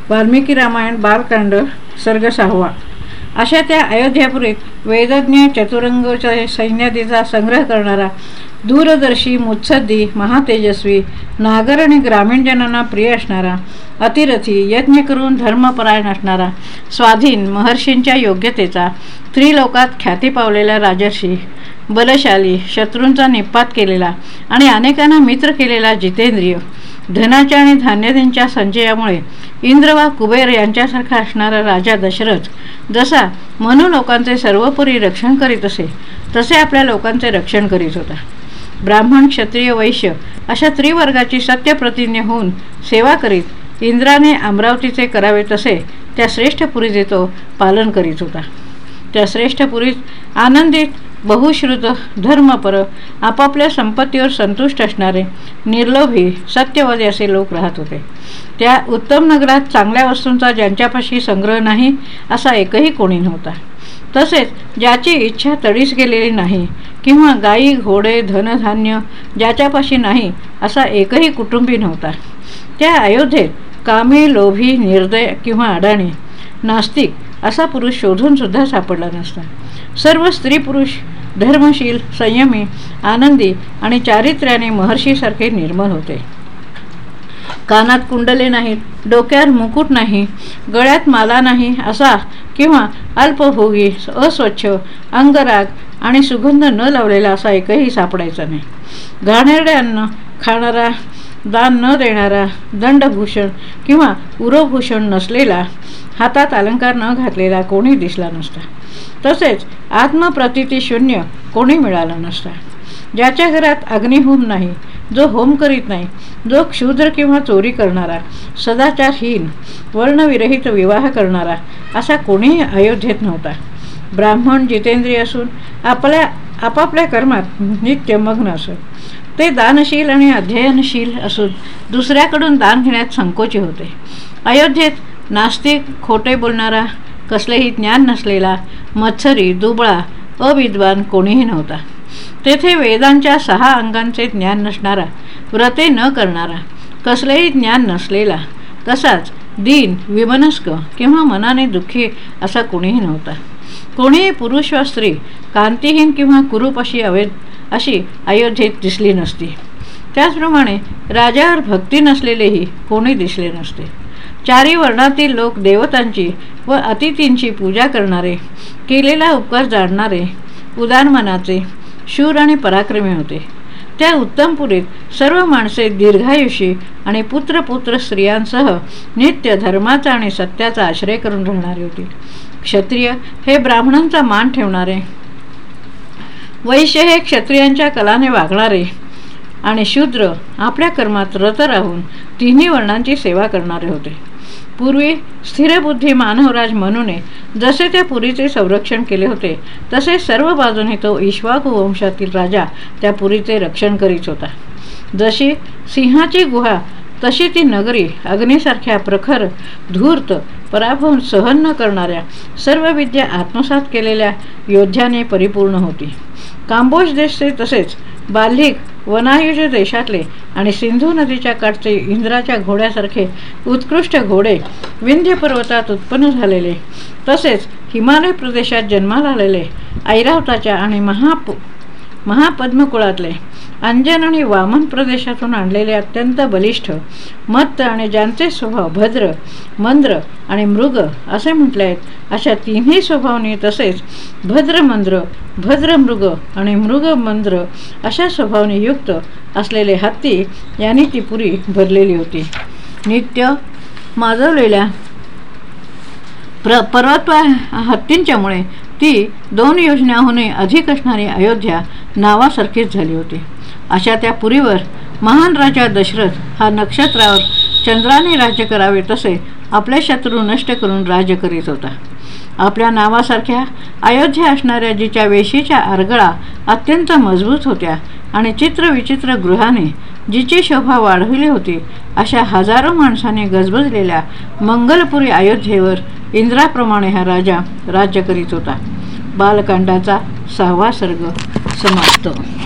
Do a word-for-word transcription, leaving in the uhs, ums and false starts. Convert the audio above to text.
वाल्मिकी रामायण बालकांड सर्ग सहावा. अशा त्या अयोध्यापुरीत वेदज्ञ चतुरंगच्या सैन्यादीचा संग्रह करणारा दूरदर्शी मुत्सद्दी महातेजस्वी नागर आणि ग्रामीण जनांना प्रिय असणारा अतिरथी यज्ञ करून धर्मपरायण असणारा स्वाधीन महर्षींच्या योग्यतेचा त्रिलोकात ख्याती पावलेला राजर्षी बलशाली शत्रूंचा निपात केलेला आणि अनेकांना मित्र केलेला जितेंद्रिय धनाच्या आणि धान्यादींच्या संचयामुळे इंद्र वा कुबेर यांच्यासारखा असणारा राजा दशरथ जसा मनुलोकांचे सर्वपुरी रक्षण करीत असे तसे आपल्या लोकांचे रक्षण करीत होता. ब्राह्मण क्षत्रिय वैश्य अशा त्रिवर्गाची सत्यप्रतिज्ञ होऊन सेवा करीत इंद्राने अमरावतीचे करावे तसे त्या श्रेष्ठपुरीचे तो पालन करीत होता. त्या श्रेष्ठपुरीत आनंदित बहुश्रुत धर्मपर आपापल्या संपत्तीवर संतुष्ट असणारे निर्लोभी सत्यवादी असे लोक राहत होते. त्या उत्तम नगरात चांगल्या वस्तूंचा ज्यांच्यापाशी संग्रह नाही असा एकही कोणी नव्हता. तसेच ज्याची इच्छा तडीस गेलेली नाही किंवा गायी घोडे धनधान्य ज्याच्यापाशी नाही असा एकही कुटुंबी नव्हता. त्या अयोध्येत कामी लोभी निर्दय किंवा अडाणी नास्तिक असा पुरुष शोधून सुद्धा सापडला नसता. सर्व स्त्री पुरुष धर्मशील संयमी आनंदी आणि चारित्र्याने महर्षीसारखे निर्मल होते. कानात कुंडले नाहीत, डोक्यावर मुकुट नाही, गळ्यात माला नाही असा किंवा अल्पभोगी अस्वच्छ अंगराग आणि सुगंध न लावलेला असा एकही सापडायचा नाही. घाणेरडे अन्न खाणारा दान न देणारा दंडभूषण किंवा उरोभूषण नसलेला हातात अलंकार न घातलेला कोणी दिसला नसता. तसेच आत्मप्रतीती शून्य कोणी मिळाला नसता. ज्याच्या घरात अग्निहोम नाही, जो होम करीत नाही, जो क्षुद्र किंवा चोरी करणारा सदाचारहीन वर्णविरहित विवाह करणारा असा कोणीही अयोध्येत नव्हता. ब्राह्मण जितेंद्रिय असून आपल्या आपापल्या कर्मात नित्य मग्न असत. ते दानशील आणि अध्ययनशील असून दुसऱ्याकडून दान घेण्यात संकोची होते. अयोध्येत नास्तिक खोटे बोलणारा कसलेही ज्ञान नसलेला मत्सरी दुबळा अविद्वान कोणीही नव्हता. तेथे वेदांच्या सहा अंगांचे ज्ञान नसणारा व्रते न करणारा कसलेही ज्ञान नसलेला तसाच दीन विमनस्क किंवा मनाने दुःखी असा कोणीही नव्हता. कोणीही पुरुष वा स्त्री कांतिहीन किंवा कुरूप अशी अवैध अशी अयोध्येत दिसली नसती. त्याचप्रमाणे राजावर भक्ती नसलेलेही कोणी दिसले नसते. चारी वर्णातील लोक देवतांची व अतिथींची पूजा करणारे केलेला उपकार जाणणारे उदार मनाचे शूर आणि पराक्रमी होते. त्या उत्तमपुरीत सर्व माणसे दीर्घायुषी आणि पुत्रपुत्र स्त्रियांसह नित्य धर्माचा आणि सत्याचा आश्रय करून राहणारे होते. क्षत्रिय हे ब्राह्मणांचा मान ठेवणारे, वैश्य हे क्षत्रियांच्या कलाने वागणारे आणि शूद्र आपल्या कर्मात रत राहून तिन्ही वर्णांची सेवा करणारे होते. पूर्वी स्थिरबुद्धी मानवराज मनूने जसे त्या पुरीचे संरक्षण केले होते तसे सर्व बाजूने तो इक्ष्वाकू वंशातील राजा त्या पुरीचे रक्षण करीत होता. जशी सिंहाची गुहा तशी ती नगरी अग्नीसारख्या प्रखर धूर्त पराभव सहन न करणाऱ्या सर्व विद्या आत्मसात केलेल्या योद्ध्याने परिपूर्ण होती. कांबोज देशचे तसेच बाल्हिक वनायुज देशातले आणि सिंधू नदीच्या काठचे इंद्राच्या घोड्यासारखे उत्कृष्ट घोडे विंध्य पर्वतात उत्पन्न झालेले तसेच हिमालय प्रदेशात जन्माला आलेले ऐरावताच्या आणि महाप महापद्मकुळातले अंजन आणि वामन प्रदेशातून आणलेले अत्यंत बलिष्ठ मत्त आणि ज्यांचे स्वभाव भद्र मंद्र आणि मृग असे म्हटले आहेत अशा तिन्ही स्वभावनी तसेच भद्रमंद्र भद्रमृग आणि मृगमंद्र अशा स्वभावनी युक्त असलेले हत्ती यांनी ती पुरी भरलेली होती. नित्य माजवलेल्या प्र पर्वत हत्तींच्यामुळे ती दोन योजनाहूनही अधिक असणारी अयोध्या नावासारखीच झाली होती. अशा त्या पुरीवर महान राजा दशरथ हा नक्षत्रावर चंद्राने राज्य करावे तसे आपले शत्रू नष्ट करून राज्य करीत होता. आपल्या नावासारख्या अयोध्या असणाऱ्या जिच्या वेशीच्या आरगळा अत्यंत मजबूत होत्या आणि चित्रविचित्र गृहाने जिची शोभा वाढविली होती अशा हजारो माणसाने गजबजलेल्या मंगलपुरी अयोध्येवर इंद्राप्रमाणे हा राजा राज्य करीत होता. बालकांडाचा सहावा सर्ग समाप्त.